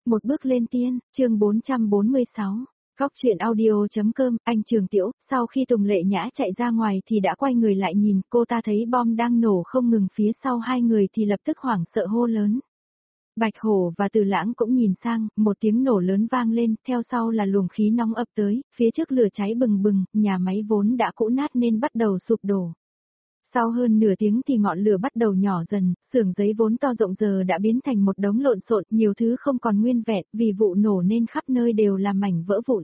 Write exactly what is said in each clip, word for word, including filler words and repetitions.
Một bước lên tiên, chương bốn trăm bốn mươi sáu. Góc truyện audio.com, anh Trường Tiễu, sau khi Tùng Lệ Nhã chạy ra ngoài thì đã quay người lại nhìn, cô ta thấy bom đang nổ không ngừng phía sau hai người thì lập tức hoảng sợ hô lớn. Bạch Hổ và Từ Lãng cũng nhìn sang, một tiếng nổ lớn vang lên, theo sau là luồng khí nóng ập tới, phía trước lửa cháy bừng bừng, nhà máy vốn đã cũ nát nên bắt đầu sụp đổ. Sau hơn nửa tiếng thì ngọn lửa bắt đầu nhỏ dần, xưởng giấy vốn to rộng giờ đã biến thành một đống lộn xộn, nhiều thứ không còn nguyên vẹn, vì vụ nổ nên khắp nơi đều là mảnh vỡ vụn.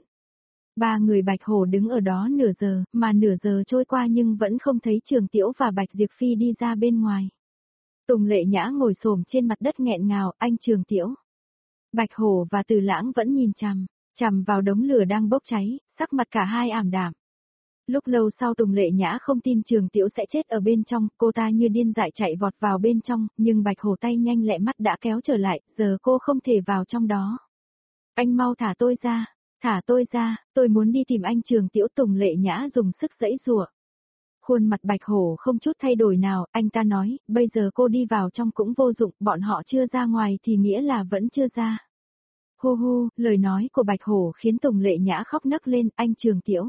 Ba người Bạch Hổ đứng ở đó nửa giờ, mà nửa giờ trôi qua nhưng vẫn không thấy Trường Tiễu và Bạch Diệp Phi đi ra bên ngoài. Tùng Lệ Nhã ngồi xổm trên mặt đất nghẹn ngào, anh Trường Tiễu. Bạch Hổ và Từ Lãng vẫn nhìn chằm, chằm vào đống lửa đang bốc cháy, sắc mặt cả hai ảm đạm. Lúc lâu sau Tùng Lệ Nhã không tin Trường Tiễu sẽ chết ở bên trong, cô ta như điên dại chạy vọt vào bên trong, nhưng Bạch Hổ tay nhanh lẹ mắt đã kéo trở lại, giờ cô không thể vào trong đó. Anh mau thả tôi ra, thả tôi ra, tôi muốn đi tìm anh Trường Tiễu. Tùng Lệ Nhã dùng sức giãy giụa. Khuôn mặt Bạch Hổ không chút thay đổi nào, anh ta nói, bây giờ cô đi vào trong cũng vô dụng, bọn họ chưa ra ngoài thì nghĩa là vẫn chưa ra. Hu hu, lời nói của Bạch Hổ khiến Tùng Lệ Nhã khóc nấc lên, anh Trường Tiễu.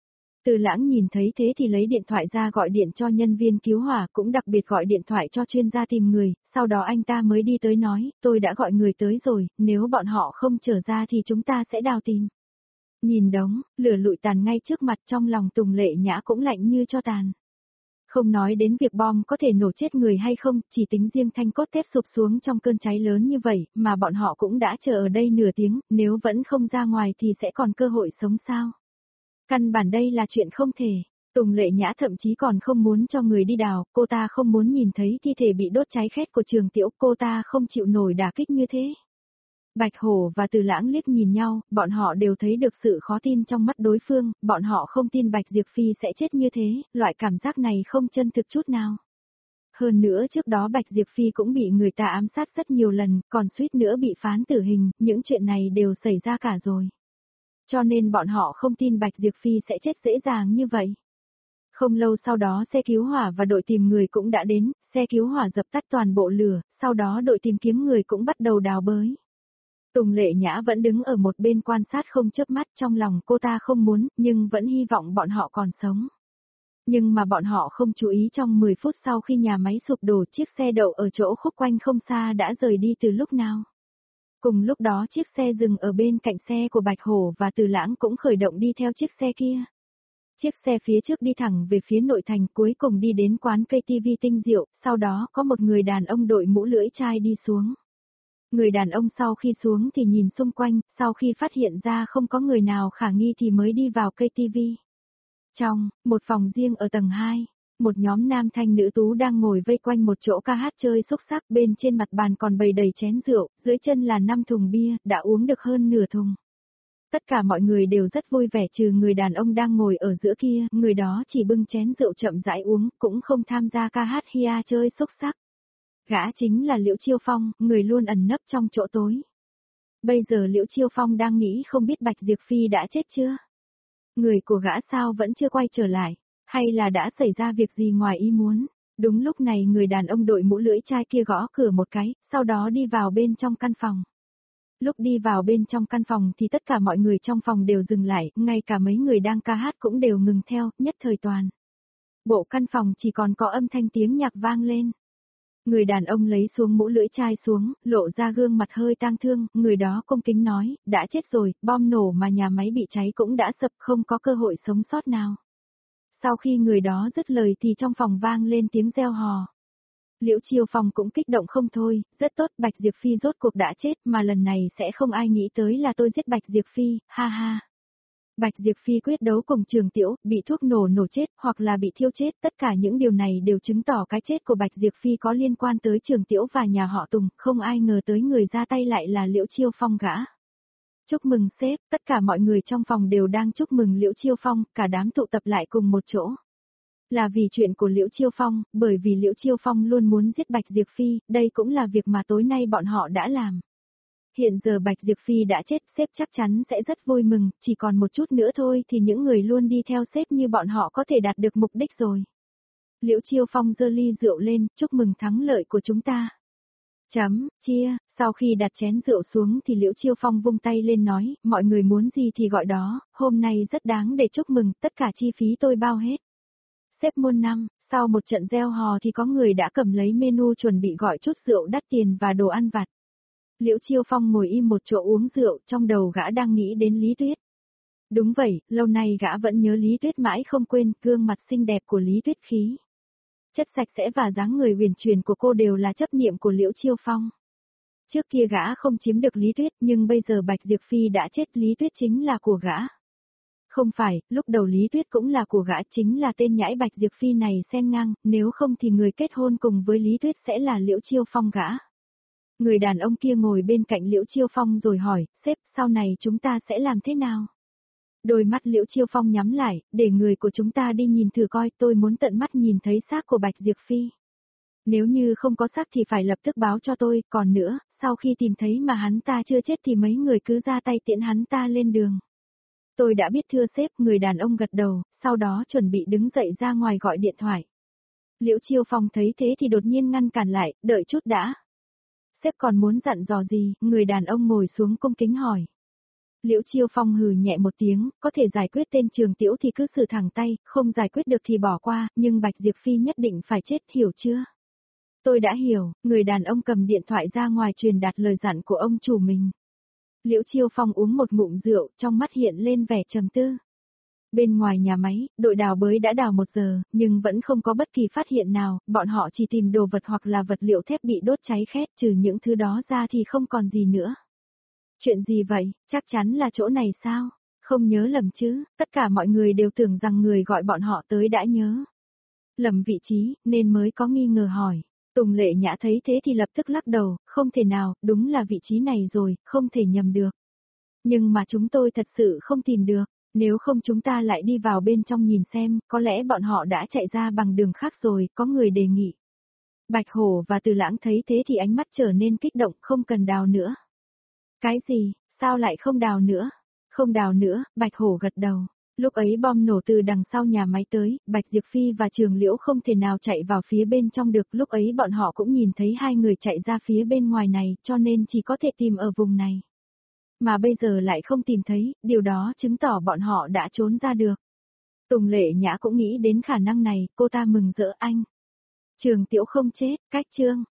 Từ Lãng nhìn thấy thế thì lấy điện thoại ra gọi điện cho nhân viên cứu hỏa, cũng đặc biệt gọi điện thoại cho chuyên gia tìm người, sau đó anh ta mới đi tới nói, tôi đã gọi người tới rồi, nếu bọn họ không trở ra thì chúng ta sẽ đào tìm. Nhìn đống, lửa lụi tàn ngay trước mặt, trong lòng Tùng Lệ Nhã cũng lạnh như cho tàn. Không nói đến việc bom có thể nổ chết người hay không, chỉ tính riêng thanh cốt thép sụp xuống trong cơn cháy lớn như vậy, mà bọn họ cũng đã chờ ở đây nửa tiếng, nếu vẫn không ra ngoài thì sẽ còn cơ hội sống sao? Căn bản đây là chuyện không thể. Tùng Lệ Nhã thậm chí còn không muốn cho người đi đào, cô ta không muốn nhìn thấy thi thể bị đốt cháy khét của Trường Tiễu, cô ta không chịu nổi đả kích như thế. Bạch Hổ và Từ Lãng liếc nhìn nhau, bọn họ đều thấy được sự khó tin trong mắt đối phương, bọn họ không tin Bạch Diệp Phi sẽ chết như thế, loại cảm giác này không chân thực chút nào. Hơn nữa trước đó Bạch Diệp Phi cũng bị người ta ám sát rất nhiều lần, còn suýt nữa bị phán tử hình, những chuyện này đều xảy ra cả rồi. Cho nên bọn họ không tin Bạch Diệp Phi sẽ chết dễ dàng như vậy. Không lâu sau đó xe cứu hỏa và đội tìm người cũng đã đến, xe cứu hỏa dập tắt toàn bộ lửa, sau đó đội tìm kiếm người cũng bắt đầu đào bới. Tùng Lệ Nhã vẫn đứng ở một bên quan sát không chớp mắt, trong lòng cô ta không muốn, nhưng vẫn hy vọng bọn họ còn sống. Nhưng mà bọn họ không chú ý trong mười phút sau khi nhà máy sụp đổ, chiếc xe đậu ở chỗ khúc quanh không xa đã rời đi từ lúc nào. Cùng lúc đó chiếc xe dừng ở bên cạnh xe của Bạch Hổ và Từ Lãng cũng khởi động đi theo chiếc xe kia. Chiếc xe phía trước đi thẳng về phía nội thành, cuối cùng đi đến quán ca tê vê Tinh Diệu, sau đó có một người đàn ông đội mũ lưỡi chai đi xuống. Người đàn ông sau khi xuống thì nhìn xung quanh, sau khi phát hiện ra không có người nào khả nghi thì mới đi vào ca tê vê. Trong, một phòng riêng ở tầng hai, một nhóm nam thanh nữ tú đang ngồi vây quanh một chỗ ca hát chơi xúc xắc, bên trên mặt bàn còn bày đầy chén rượu, dưới chân là năm thùng bia, đã uống được hơn nửa thùng. Tất cả mọi người đều rất vui vẻ trừ người đàn ông đang ngồi ở giữa kia, người đó chỉ bưng chén rượu chậm rãi uống, cũng không tham gia ca hát hia chơi xúc xắc. Gã chính là Liễu Chiêu Phong, người luôn ẩn nấp trong chỗ tối. Bây giờ Liễu Chiêu Phong đang nghĩ không biết Bạch Diệp Phi đã chết chưa? Người của gã sao vẫn chưa quay trở lại? Hay là đã xảy ra việc gì ngoài ý muốn? Đúng lúc này người đàn ông đội mũ lưỡi chai kia gõ cửa một cái, sau đó đi vào bên trong căn phòng. Lúc đi vào bên trong căn phòng thì tất cả mọi người trong phòng đều dừng lại, ngay cả mấy người đang ca hát cũng đều ngừng theo, nhất thời toàn. Bộ căn phòng chỉ còn có âm thanh tiếng nhạc vang lên. Người đàn ông lấy xuống mũ lưỡi chai xuống, lộ ra gương mặt hơi tang thương, người đó cung kính nói, đã chết rồi, bom nổ mà nhà máy bị cháy cũng đã sập, không có cơ hội sống sót nào. Sau khi người đó dứt lời thì trong phòng vang lên tiếng reo hò. Liễu Chiêu Phong cũng kích động không thôi, rất tốt, Bạch Diệp Phi rốt cuộc đã chết, mà lần này sẽ không ai nghĩ tới là tôi giết Bạch Diệp Phi, ha ha. Bạch Diệp Phi quyết đấu cùng Trường Tiễu, bị thuốc nổ nổ chết, hoặc là bị thiêu chết, tất cả những điều này đều chứng tỏ cái chết của Bạch Diệp Phi có liên quan tới Trường Tiễu và nhà họ Tùng, không ai ngờ tới người ra tay lại là Liễu Chiêu Phong gã. Chúc mừng sếp, tất cả mọi người trong phòng đều đang chúc mừng Liễu Chiêu Phong, cả đám tụ tập lại cùng một chỗ. Là vì chuyện của Liễu Chiêu Phong, bởi vì Liễu Chiêu Phong luôn muốn giết Bạch Diệp Phi, đây cũng là việc mà tối nay bọn họ đã làm. Hiện giờ Bạch Diệp Phi đã chết, sếp chắc chắn sẽ rất vui mừng, chỉ còn một chút nữa thôi thì những người luôn đi theo sếp như bọn họ có thể đạt được mục đích rồi. Liễu Chiêu Phong giơ ly rượu lên, chúc mừng thắng lợi của chúng ta. Chấm, chia, sau khi đặt chén rượu xuống thì Liễu Chiêu Phong vung tay lên nói, mọi người muốn gì thì gọi đó, hôm nay rất đáng để chúc mừng, tất cả chi phí tôi bao hết. Sếp muôn năm, sau một trận reo hò thì có người đã cầm lấy menu chuẩn bị gọi chút rượu đắt tiền và đồ ăn vặt. Liễu Chiêu Phong ngồi im một chỗ uống rượu, trong đầu gã đang nghĩ đến Lý Tuyết. Đúng vậy, lâu nay gã vẫn nhớ Lý Tuyết mãi không quên, gương mặt xinh đẹp của Lý Tuyết khí. Chất sạch sẽ và dáng người huyền chuyển của cô đều là chấp niệm của Liễu Chiêu Phong. Trước kia gã không chiếm được Lý Tuyết, nhưng bây giờ Bạch Diệp Phi đã chết, Lý Tuyết chính là của gã. Không phải, lúc đầu Lý Tuyết cũng là của gã, chính là tên nhãi Bạch Diệp Phi này xen ngang, nếu không thì người kết hôn cùng với Lý Tuyết sẽ là Liễu Chiêu Phong gã. Người đàn ông kia ngồi bên cạnh Liễu Chiêu Phong rồi hỏi, sếp, sau này chúng ta sẽ làm thế nào? Đôi mắt Liễu Chiêu Phong nhắm lại, để người của chúng ta đi nhìn thử coi, tôi muốn tận mắt nhìn thấy xác của Bạch Diệp Phi. Nếu như không có xác thì phải lập tức báo cho tôi, còn nữa, sau khi tìm thấy mà hắn ta chưa chết thì mấy người cứ ra tay tiễn hắn ta lên đường. Tôi đã biết thưa sếp, người đàn ông gật đầu, sau đó chuẩn bị đứng dậy ra ngoài gọi điện thoại. Liễu Chiêu Phong thấy thế thì đột nhiên ngăn cản lại, đợi chút đã. Sếp còn muốn dặn dò gì, người đàn ông ngồi xuống cung kính hỏi. Liễu Chiêu Phong hừ nhẹ một tiếng, có thể giải quyết tên Trường Tiễu thì cứ xử thẳng tay, không giải quyết được thì bỏ qua, nhưng Bạch Diệp Phi nhất định phải chết, hiểu chưa? Tôi đã hiểu, người đàn ông cầm điện thoại ra ngoài truyền đạt lời dặn của ông chủ mình. Liễu Chiêu Phong uống một ngụm rượu, trong mắt hiện lên vẻ trầm tư. Bên ngoài nhà máy, đội đào bới đã đào một giờ, nhưng vẫn không có bất kỳ phát hiện nào, bọn họ chỉ tìm đồ vật hoặc là vật liệu thép bị đốt cháy khét, trừ những thứ đó ra thì không còn gì nữa. Chuyện gì vậy, chắc chắn là chỗ này sao? Không nhớ lầm chứ, tất cả mọi người đều tưởng rằng người gọi bọn họ tới đã nhớ. Lầm vị trí, nên mới có nghi ngờ hỏi. Tùng Lệ Nhã thấy thế thì lập tức lắc đầu, không thể nào, đúng là vị trí này rồi, không thể nhầm được. Nhưng mà chúng tôi thật sự không tìm được, nếu không chúng ta lại đi vào bên trong nhìn xem, có lẽ bọn họ đã chạy ra bằng đường khác rồi, có người đề nghị. Bạch Hổ và Từ Lãng thấy thế thì ánh mắt trở nên kích động, không cần đào nữa. Cái gì, sao lại không đào nữa? Không đào nữa, Bạch Hổ gật đầu. Lúc ấy bom nổ từ đằng sau nhà máy tới, Bạch Diệp Phi và Trường Liễu không thể nào chạy vào phía bên trong được, lúc ấy bọn họ cũng nhìn thấy hai người chạy ra phía bên ngoài này, cho nên chỉ có thể tìm ở vùng này. Mà bây giờ lại không tìm thấy, điều đó chứng tỏ bọn họ đã trốn ra được. Tùng Lệ Nhã cũng nghĩ đến khả năng này, cô ta mừng rỡ anh. Trường Tiễu không chết, cách chương.